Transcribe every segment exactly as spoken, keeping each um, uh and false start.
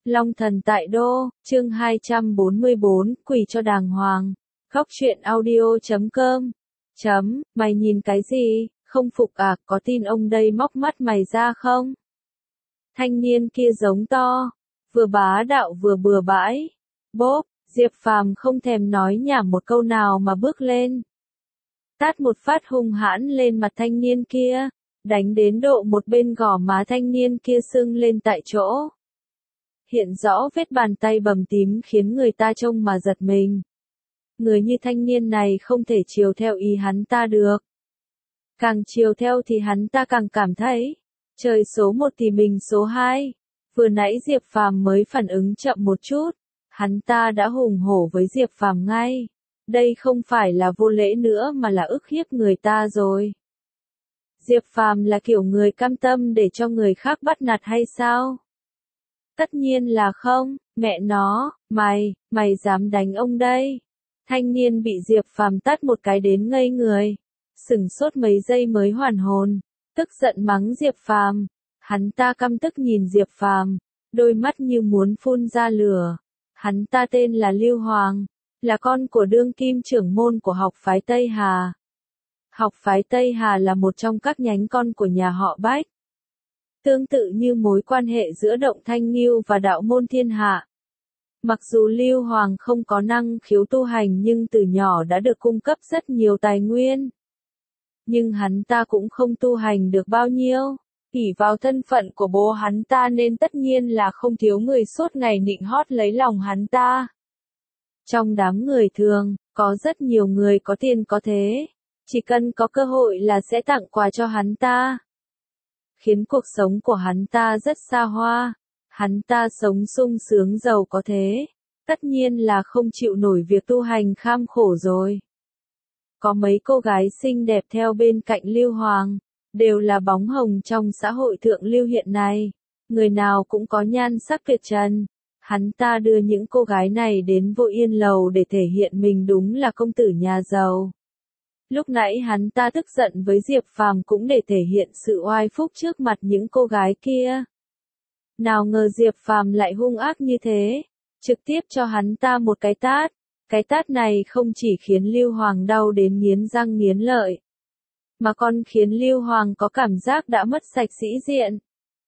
Long thần tại đô, chương hai trăm bốn mươi bốn, quỳ cho đàng hoàng. Góc truyện audio chấm com. Chấm, mày nhìn cái gì, không phục à, có tin ông đây móc mắt mày ra không? Thanh niên kia giống to, vừa bá đạo vừa bừa bãi. Bốp, Diệp Phàm không thèm nói nhảm một câu nào mà bước lên. Tát một phát hung hãn lên mặt thanh niên kia, đánh đến độ một bên gò má thanh niên kia sưng lên tại chỗ. Hiện rõ vết bàn tay bầm tím khiến người ta trông mà giật mình. Người như thanh niên này không thể chiều theo ý hắn ta được. Càng chiều theo thì hắn ta càng cảm thấy, trời số một thì mình số hai. Vừa nãy Diệp Phàm mới phản ứng chậm một chút, hắn ta đã hùng hổ với Diệp Phàm ngay. Đây không phải là vô lễ nữa mà là ức hiếp người ta rồi. Diệp Phàm là kiểu người cam tâm để cho người khác bắt nạt hay sao? Tất nhiên là không, mẹ nó, mày, mày dám đánh ông đây. Thanh niên bị Diệp Phàm tát một cái đến ngây người, sửng sốt mấy giây mới hoàn hồn, tức giận mắng Diệp Phàm. Hắn ta căm tức nhìn Diệp Phàm, đôi mắt như muốn phun ra lửa. Hắn ta tên là Lưu Hoàng, là con của đương kim trưởng môn của học phái Tây Hà. Học phái Tây Hà là một trong các nhánh con của nhà họ Bách. Tương tự như mối quan hệ giữa Động Thanh Ngưu và đạo môn thiên hạ. Mặc dù Lưu Hoàng không có năng khiếu tu hành nhưng từ nhỏ đã được cung cấp rất nhiều tài nguyên. Nhưng hắn ta cũng không tu hành được bao nhiêu. ỷ vào thân phận của bố hắn ta nên tất nhiên là không thiếu người suốt ngày nịnh hót lấy lòng hắn ta. Trong đám người thường, có rất nhiều người có tiền có thế. Chỉ cần có cơ hội là sẽ tặng quà cho hắn ta. Khiến cuộc sống của hắn ta rất xa hoa. Hắn ta sống sung sướng giàu có thế. Tất nhiên là không chịu nổi việc tu hành kham khổ rồi. Có mấy cô gái xinh đẹp theo bên cạnh Lưu Hoàng. Đều là bóng hồng trong xã hội thượng lưu hiện nay. Người nào cũng có nhan sắc tuyệt trần. Hắn ta đưa những cô gái này đến Vô Yên Lầu để thể hiện mình đúng là công tử nhà giàu. Lúc nãy hắn ta tức giận với Diệp Phàm cũng để thể hiện sự oai phúc trước mặt những cô gái kia. Nào ngờ Diệp Phàm lại hung ác như thế, trực tiếp cho hắn ta một cái tát. Cái tát này không chỉ khiến Lưu Hoàng đau đến nghiến răng nghiến lợi, mà còn khiến Lưu Hoàng có cảm giác đã mất sạch sĩ diện.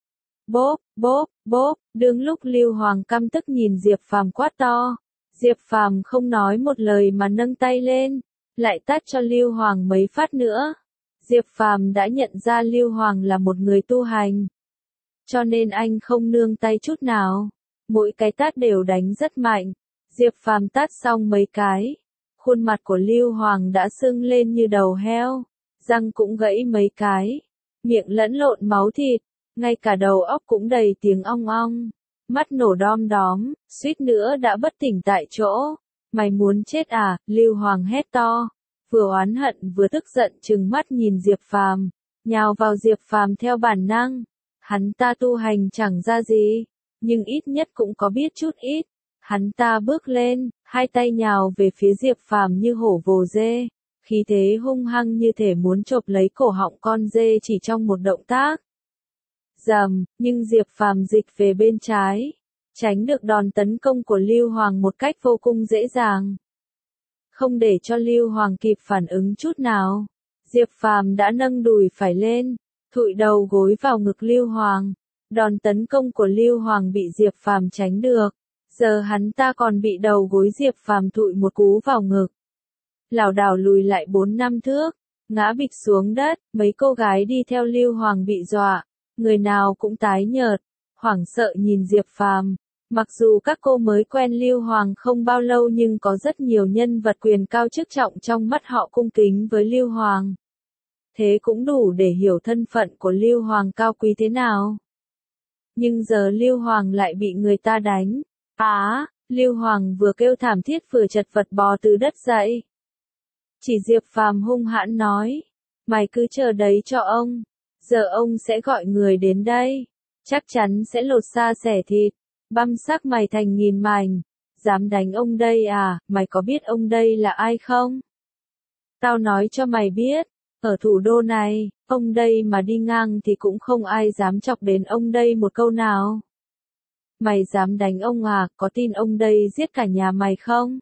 Bốp, bốp, bốp, đương lúc Lưu Hoàng căm tức nhìn Diệp Phàm quát to, Diệp Phàm không nói một lời mà nâng tay lên, lại tát cho Lưu Hoàng mấy phát nữa. Diệp Phàm đã nhận ra Lưu Hoàng là một người tu hành, cho nên anh không nương tay chút nào, mỗi cái tát đều đánh rất mạnh. Diệp Phàm tát xong mấy cái, khuôn mặt của Lưu Hoàng đã sưng lên như đầu heo, răng cũng gãy mấy cái, miệng lẫn lộn máu thịt, ngay cả đầu óc cũng đầy tiếng ong ong, mắt nổ đom đóm, suýt nữa đã bất tỉnh tại chỗ. Mày muốn chết à? Lưu Hoàng hét to, vừa oán hận vừa tức giận trừng mắt nhìn Diệp Phàm, nhào vào Diệp Phàm theo bản năng. Hắn ta tu hành chẳng ra gì, nhưng ít nhất cũng có biết chút ít. Hắn ta bước lên, hai tay nhào về phía Diệp Phàm như hổ vồ dê, khí thế hung hăng như thể muốn chộp lấy cổ họng con dê chỉ trong một động tác. Rầm, nhưng Diệp Phàm dịch về bên trái, tránh được đòn tấn công của Lưu Hoàng một cách vô cùng dễ dàng. Không để cho Lưu Hoàng kịp phản ứng chút nào, Diệp Phàm đã nâng đùi phải lên, thụi đầu gối vào ngực Lưu Hoàng. Đòn tấn công của Lưu Hoàng bị Diệp Phàm tránh được, giờ hắn ta còn bị đầu gối Diệp Phàm thụi một cú vào ngực. Lảo đảo lùi lại bốn năm thước, ngã bịch xuống đất. Mấy cô gái đi theo Lưu Hoàng bị dọa, người nào cũng tái nhợt, hoảng sợ nhìn Diệp Phàm. Mặc dù các cô mới quen Lưu Hoàng không bao lâu nhưng có rất nhiều nhân vật quyền cao chức trọng trong mắt họ cung kính với Lưu Hoàng. Thế cũng đủ để hiểu thân phận của Lưu Hoàng cao quý thế nào. Nhưng giờ Lưu Hoàng lại bị người ta đánh. Á, à, Lưu Hoàng vừa kêu thảm thiết vừa chật vật bò từ đất dậy. Chỉ Diệp Phàm hung hãn nói, mày cứ chờ đấy cho ông, giờ ông sẽ gọi người đến đây, chắc chắn sẽ lột da xẻ thịt, băm xác mày thành nghìn mảnh. Dám đánh ông đây à? Mày có biết ông đây là ai không? Tao nói cho mày biết, ở thủ đô này, ông đây mà đi ngang thì cũng không ai dám chọc đến ông đây một câu nào. Mày dám đánh ông à, có tin ông đây giết cả nhà mày không?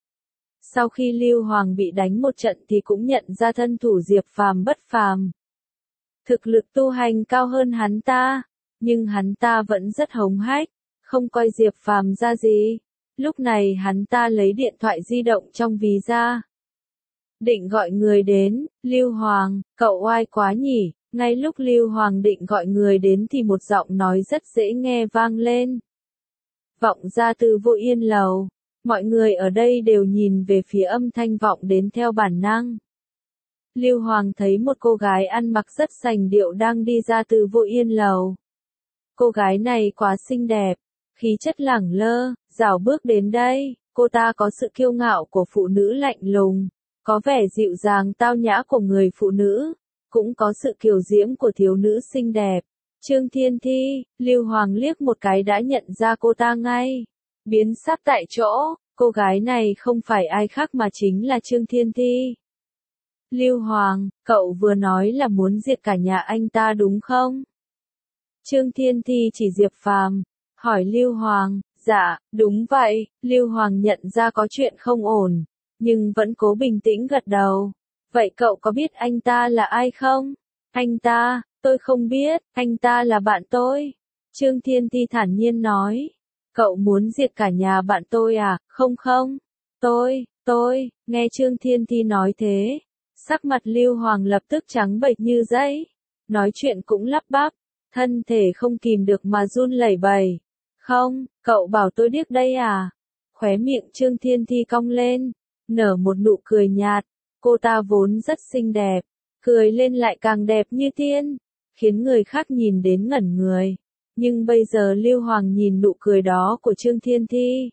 Sau khi Lưu Hoàng bị đánh một trận thì cũng nhận ra thân thủ Diệp Phàm bất phàm. Thực lực tu hành cao hơn hắn ta, nhưng hắn ta vẫn rất hống hách, không coi Diệp Phàm ra gì. Lúc này hắn ta lấy điện thoại di động trong ví ra. Định gọi người đến, Lưu Hoàng, cậu oai quá nhỉ, ngay lúc Lưu Hoàng định gọi người đến thì một giọng nói rất dễ nghe vang lên. Vọng ra từ Vô Yên lầu, mọi người ở đây đều nhìn về phía âm thanh vọng đến theo bản năng. Lưu Hoàng thấy một cô gái ăn mặc rất sành điệu đang đi ra từ Vô Yên lầu. Cô gái này quá xinh đẹp, khí chất lẳng lơ, rảo bước đến đây, cô ta có sự kiêu ngạo của phụ nữ lạnh lùng, có vẻ dịu dàng tao nhã của người phụ nữ, cũng có sự kiều diễm của thiếu nữ xinh đẹp. Trương Thiên Thi, Lưu Hoàng liếc một cái đã nhận ra cô ta ngay, biến sắc tại chỗ, cô gái này không phải ai khác mà chính là Trương Thiên Thi. Lưu Hoàng, cậu vừa nói là muốn diệt cả nhà anh ta đúng không? Trương Thiên Thi chỉ Diệp Phàm, hỏi Lưu Hoàng, dạ, đúng vậy, Lưu Hoàng nhận ra có chuyện không ổn, nhưng vẫn cố bình tĩnh gật đầu. Vậy cậu có biết anh ta là ai không? Anh ta, tôi không biết, anh ta là bạn tôi. Trương Thiên Thi thản nhiên nói. Cậu muốn diệt cả nhà bạn tôi à? Không không. Tôi, tôi, nghe Trương Thiên Thi nói thế. Sắc mặt Lưu Hoàng lập tức trắng bệch như giấy. Nói chuyện cũng lắp bắp. Thân thể không kìm được mà run lẩy bẩy. Không, cậu bảo tôi điếc đây à? Khóe miệng Trương Thiên Thi cong lên. Nở một nụ cười nhạt. Cô ta vốn rất xinh đẹp. Cười lên lại càng đẹp như tiên. Khiến người khác nhìn đến ngẩn người. Nhưng bây giờ Lưu Hoàng nhìn nụ cười đó của Trương Thiên Thi.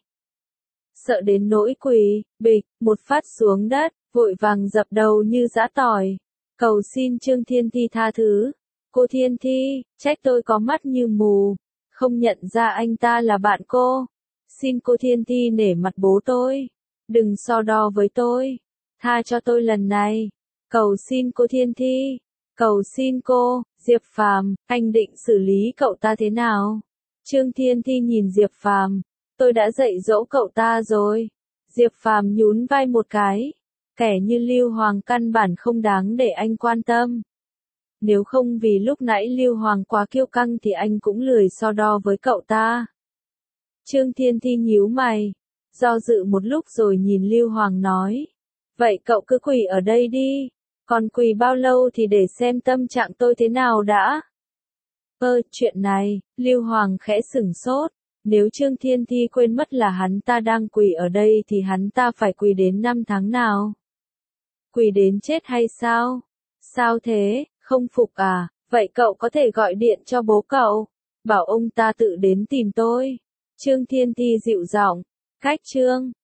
Sợ đến nỗi quỳ, bịch, một phát xuống đất, vội vàng dập đầu như giã tỏi. Cầu xin Trương Thiên Thi tha thứ. Cô Thiên Thi, trách tôi có mắt như mù. Không nhận ra anh ta là bạn cô. Xin cô Thiên Thi nể mặt bố tôi. Đừng so đo với tôi. Tha cho tôi lần này. Cầu xin cô Thiên Thi. Cầu xin cô, Diệp Phàm, anh định xử lý cậu ta thế nào? Trương Thiên Thi nhìn Diệp Phàm, tôi đã dạy dỗ cậu ta rồi. Diệp Phàm nhún vai một cái, kẻ như Lưu Hoàng căn bản không đáng để anh quan tâm. Nếu không vì lúc nãy Lưu Hoàng quá kiêu căng thì anh cũng lười so đo với cậu ta. Trương Thiên Thi nhíu mày, do dự một lúc rồi nhìn Lưu Hoàng nói, vậy cậu cứ quỳ ở đây đi. Còn quỳ bao lâu thì để xem tâm trạng tôi thế nào đã. Ơ, chuyện này, Lưu Hoàng khẽ sửng sốt. Nếu Trương Thiên Thi quên mất là hắn ta đang quỳ ở đây thì hắn ta phải quỳ đến năm tháng nào? Quỳ đến chết hay sao? Sao thế, không phục à? Vậy cậu có thể gọi điện cho bố cậu, bảo ông ta tự đến tìm tôi. Trương Thiên Thi dịu giọng, cách Trương.